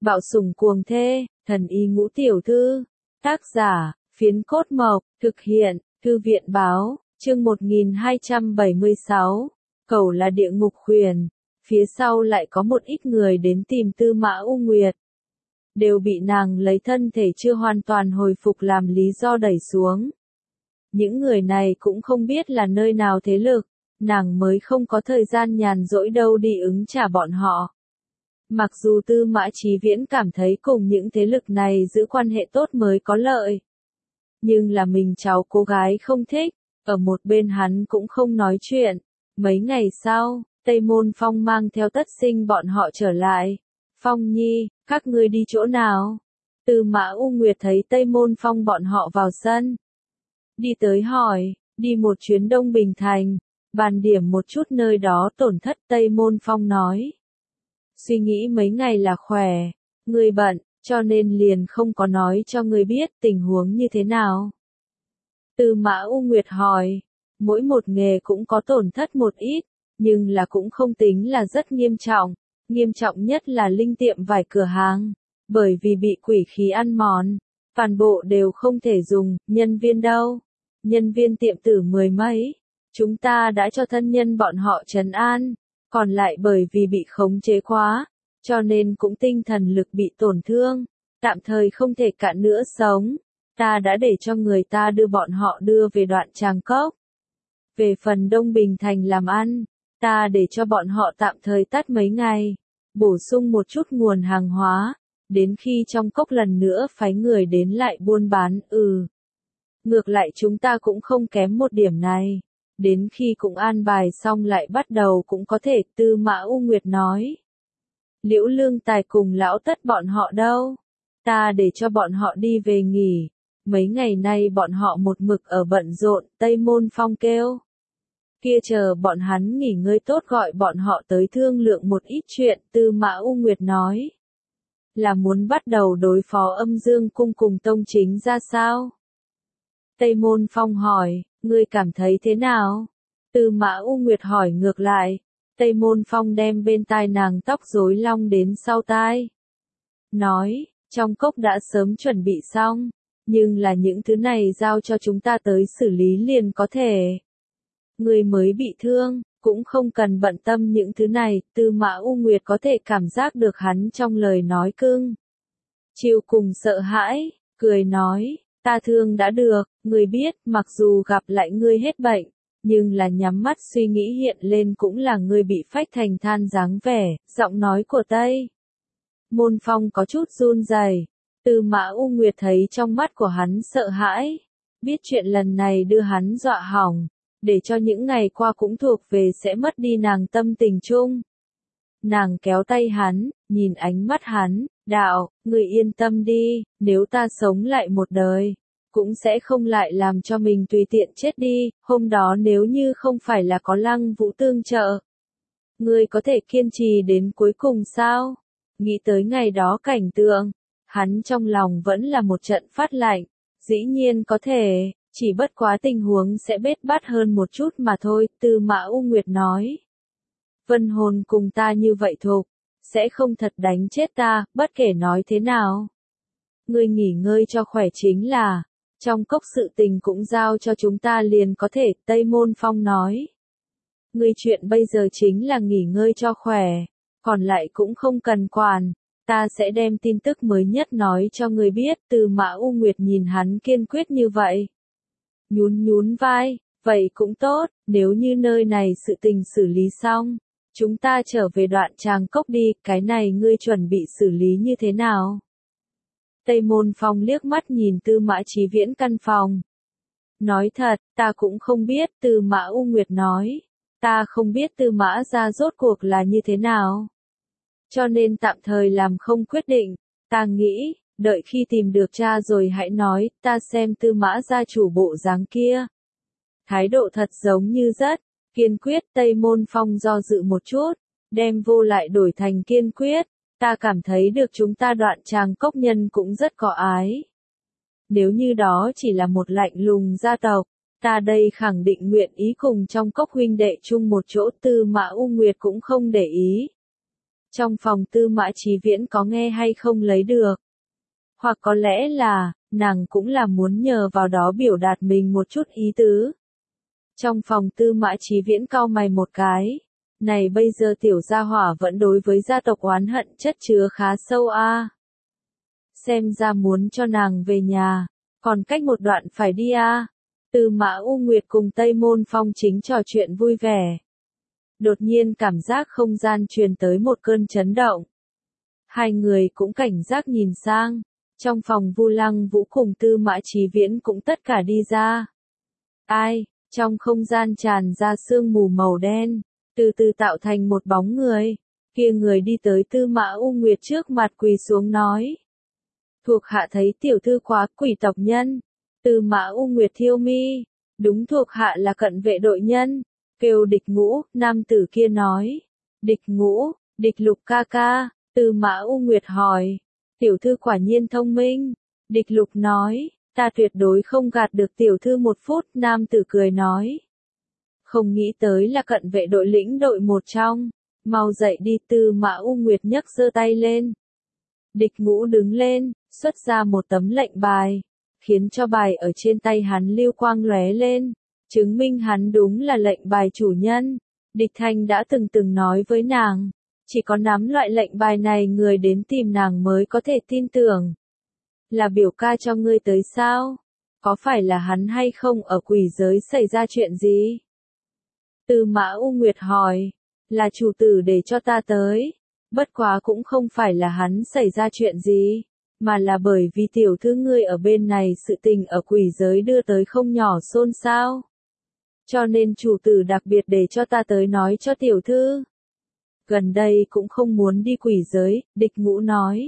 Bạo sủng cuồng thê, thần y ngũ tiểu thư. Tác giả, Phiến Cốt Mộc, thực hiện, Thư viện báo, chương 1276. Cẩu là địa ngục khuyển. Phía sau lại có một ít người đến tìm Tư Mã U Nguyệt. Đều bị nàng lấy thân thể chưa hoàn toàn hồi phục làm lý do đẩy xuống. Những người này cũng không biết là nơi nào thế lực, nàng mới không có thời gian nhàn rỗi đâu đi ứng trả bọn họ. Mặc dù Tư Mã Chí Viễn cảm thấy cùng những thế lực này giữ quan hệ tốt mới có lợi. Nhưng là mình cháu cô gái không thích, ở một bên hắn cũng không nói chuyện. Mấy ngày sau, Tây Môn Phong mang theo Tất Sinh bọn họ trở lại. Phong Nhi, các ngươi đi chỗ nào? Tư Mã U Nguyệt thấy Tây Môn Phong bọn họ vào sân. Đi tới hỏi, đi một chuyến Đông Bình Thành, bàn điểm một chút nơi đó tổn thất. Tây Môn Phong nói. Suy nghĩ mấy ngày là khỏe, ngươi bận, cho nên liền không có nói cho ngươi biết tình huống như thế nào. Tư Mã U Nguyệt hỏi, mỗi một nghề cũng có tổn thất một ít, nhưng là cũng không tính là rất nghiêm trọng. Nghiêm trọng nhất là linh tiệm vải cửa hàng, bởi vì bị quỷ khí ăn mòn, toàn bộ đều không thể dùng. Nhân viên đâu? Nhân viên tiệm tử 10 mấy, chúng ta đã cho thân nhân bọn họ trấn an, còn lại bởi vì bị khống chế quá, cho nên cũng tinh thần lực bị tổn thương, tạm thời không thể cạn nữa sống. Ta đã để cho người ta đưa bọn họ đưa về Đoạn Tràng Cốc. Về phần Đông Bình Thành làm ăn, ta để cho bọn họ tạm thời tắt mấy ngày, bổ sung một chút nguồn hàng hóa, đến khi trong cốc lần nữa phái người đến lại buôn bán. Ngược lại chúng ta cũng không kém một điểm này. Đến khi cũng an bài xong lại bắt đầu cũng có thể. Tư Mã U Nguyệt nói. Liễu Lương Tài cùng lão Tất bọn họ đâu? Ta để cho bọn họ đi về nghỉ. Mấy ngày nay bọn họ một mực ở bận rộn. Tây Môn Phong kêu. Kia chờ bọn hắn nghỉ ngơi tốt gọi bọn họ tới thương lượng một ít chuyện. Tư Mã U Nguyệt nói. Là muốn bắt đầu đối phó Âm Dương Cung cùng Tông Chính ra sao? Tây Môn Phong hỏi, ngươi cảm thấy thế nào? Tư Mã U Nguyệt hỏi ngược lại. Tây Môn Phong đem bên tai nàng tóc rối long đến sau tai. Nói, trong cốc đã sớm chuẩn bị xong, nhưng là những thứ này giao cho chúng ta tới xử lý liền có thể. Ngươi mới bị thương, cũng không cần bận tâm những thứ này. Tư Mã U Nguyệt có thể cảm giác được hắn trong lời nói cưng chiều cùng sợ hãi, cười nói. Ta thương đã được, ngươi biết, mặc dù gặp lại ngươi hết bệnh, nhưng là nhắm mắt suy nghĩ hiện lên cũng là ngươi bị phách thành than dáng vẻ. Giọng nói của Tây Môn Phong có chút run rẩy. Tư Mã U Nguyệt thấy trong mắt của hắn sợ hãi, biết chuyện lần này đưa hắn dọa hỏng, để cho những ngày qua cũng thuộc về sẽ mất đi nàng tâm tình chung. Nàng kéo tay hắn, nhìn ánh mắt hắn, đạo, người yên tâm đi, nếu ta sống lại một đời, cũng sẽ không lại làm cho mình tùy tiện chết đi. Hôm đó nếu như không phải là có Lăng Vũ tương trợ, ngươi có thể kiên trì đến cuối cùng sao? Nghĩ tới ngày đó cảnh tượng, hắn trong lòng vẫn là một trận phát lạnh. Dĩ nhiên có thể, chỉ bất quá tình huống sẽ bết bát hơn một chút mà thôi. Tư Mã U Nguyệt nói. Vân hồn cùng ta như vậy thuộc, sẽ không thật đánh chết ta, bất kể nói thế nào. Ngươi nghỉ ngơi cho khỏe chính là, trong cốc sự tình cũng giao cho chúng ta liền có thể. Tây Môn Phong nói. Ngươi chuyện bây giờ chính là nghỉ ngơi cho khỏe, còn lại cũng không cần quản, ta sẽ đem tin tức mới nhất nói cho ngươi biết. Tư Mã U Nguyệt nhìn hắn kiên quyết như vậy. Nhún vai, vậy cũng tốt, nếu như nơi này sự tình xử lý xong, chúng ta trở về Đoạn Tràng Cốc đi. Cái này ngươi chuẩn bị xử lý như thế nào? Tây Môn Phong liếc mắt nhìn Tư Mã Chí Viễn căn phòng. Nói thật, ta cũng không biết. Tư Mã U Nguyệt nói. Ta không biết Tư Mã gia rốt cuộc là như thế nào, cho nên tạm thời làm không quyết định. Ta nghĩ, đợi khi tìm được cha rồi hãy nói. Ta xem Tư Mã gia chủ bộ dáng kia, thái độ thật giống như rất kiên quyết. Tây Môn Phong do dự một chút, đem vô lại đổi thành kiên quyết. Ta cảm thấy được chúng ta Đoạn Tràng Cốc nhân cũng rất có ái. Nếu như đó chỉ là một lạnh lùng gia tộc, ta đây khẳng định nguyện ý cùng trong cốc huynh đệ chung một chỗ. Tư Mã U Nguyệt cũng không để ý. Trong phòng Tư Mã Chí Viễn có nghe hay không lấy được. Hoặc có lẽ là, nàng cũng là muốn nhờ vào đó biểu đạt mình một chút ý tứ. Trong phòng Tư Mã Chí Viễn cau mày một cái. Này bây giờ tiểu gia hỏa vẫn đối với gia tộc oán hận chất chứa khá sâu a. Xem ra muốn cho nàng về nhà, còn cách một đoạn phải đi a. Tư Mã U Nguyệt cùng Tây Môn Phong chính trò chuyện vui vẻ. Đột nhiên cảm giác không gian truyền tới một cơn chấn động. Hai người cũng cảnh giác nhìn sang. Trong phòng Vu Lăng Vũ cùng Tư Mã Chí Viễn cũng tất cả đi ra. Ai, trong không gian tràn ra sương mù màu đen, từ từ tạo thành một bóng người. Kia người đi tới Tư Mã U Nguyệt trước mặt quỳ xuống nói. Thuộc hạ thấy tiểu thư quá quỷ tộc nhân. Tư Mã U Nguyệt thiêu mi. Đúng, thuộc hạ là cận vệ đội nhân. Kêu Địch Ngũ, nam tử kia nói. Địch Ngũ, Địch Lục ca ca. Tư Mã U Nguyệt hỏi. Tiểu thư quả nhiên thông minh. Địch Lục nói. Ta tuyệt đối không gạt được tiểu thư một phút. Nam tử cười nói. Không nghĩ tới là cận vệ đội lĩnh đội một trong. Mau dậy đi. Tư Mã U Nguyệt nhấc giơ tay lên. Địch Ngũ đứng lên, xuất ra một tấm lệnh bài, khiến cho bài ở trên tay hắn lưu quang lóe lên, chứng minh hắn đúng là lệnh bài chủ nhân. Địch Thanh đã từng nói với nàng, chỉ có nắm loại lệnh bài này người đến tìm nàng mới có thể tin tưởng. Là biểu ca cho ngươi tới sao? Có phải là hắn hay không, ở quỷ giới xảy ra chuyện gì? Tư Mã U Nguyệt hỏi, là chủ tử để cho ta tới. Bất quá cũng không phải là hắn xảy ra chuyện gì, mà là bởi vì tiểu thư ngươi ở bên này sự tình ở quỷ giới đưa tới không nhỏ xôn xao. Cho nên chủ tử đặc biệt để cho ta tới nói cho tiểu thư. Gần đây cũng không muốn đi quỷ giới, Địch Ngũ nói.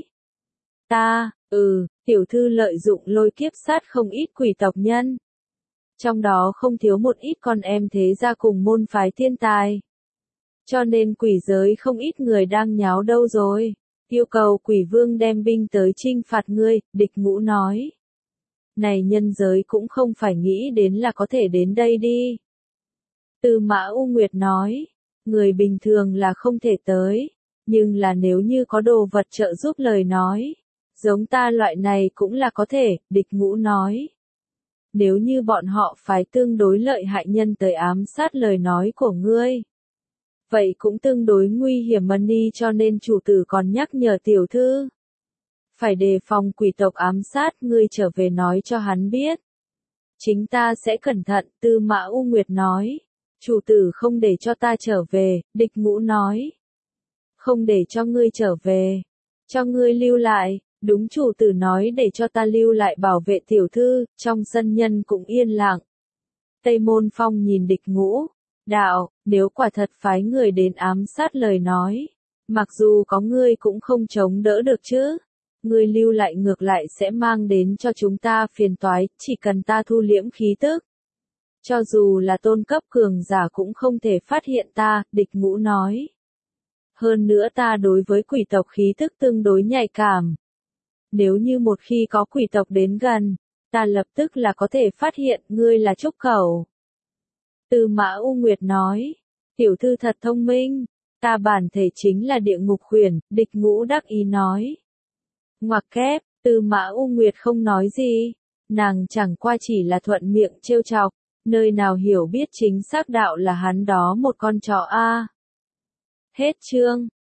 Tiểu thư lợi dụng lôi kiếp sát không ít quỷ tộc nhân. Trong đó không thiếu một ít con em thế gia cùng môn phái thiên tài. Cho nên quỷ giới không ít người đang nháo đâu rồi. Yêu cầu quỷ vương đem binh tới trinh phạt ngươi, Địch Ngũ nói. Này nhân giới cũng không phải nghĩ đến là có thể đến đây đi. Tư Mã U Nguyệt nói. Người bình thường là không thể tới. Nhưng là nếu như có đồ vật trợ giúp lời nói. Giống ta loại này cũng là có thể, Địch Ngũ nói. Nếu như bọn họ phải tương đối lợi hại nhân tới ám sát lời nói của ngươi. Vậy cũng tương đối nguy hiểm Money, cho nên chủ tử còn nhắc nhở tiểu thư. Phải đề phòng quỷ tộc ám sát, ngươi trở về nói cho hắn biết. Chính ta sẽ cẩn thận, Tư Mã U Nguyệt nói. Chủ tử không để cho ta trở về, Địch Ngũ nói. Không để cho ngươi trở về. Cho ngươi lưu lại, đúng, chủ tử nói để cho ta lưu lại bảo vệ tiểu thư, trong sân nhân cũng yên lặng. Tây Môn Phong nhìn Địch Ngũ. Đạo, nếu quả thật phái người đến ám sát lời nói, mặc dù có ngươi cũng không chống đỡ được chứ. Ngươi lưu lại ngược lại sẽ mang đến cho chúng ta phiền toái, chỉ cần ta thu liễm khí tức. Cho dù là tôn cấp cường giả cũng không thể phát hiện ta, Địch Ngũ nói. Hơn nữa ta đối với quỷ tộc khí tức tương đối nhạy cảm. Nếu như một khi có quỷ tộc đến gần, ta lập tức là có thể phát hiện ngươi là trúc khẩu. Tư Mã U Nguyệt nói, tiểu thư thật thông minh, ta bản thể chính là địa ngục khuyển, Địch Ngũ đắc ý nói. Ngoặc kép, Tư Mã U Nguyệt không nói gì, nàng chẳng qua chỉ là thuận miệng trêu chọc, nơi nào hiểu biết chính xác đạo là hắn đó một con chó a. Hết chương.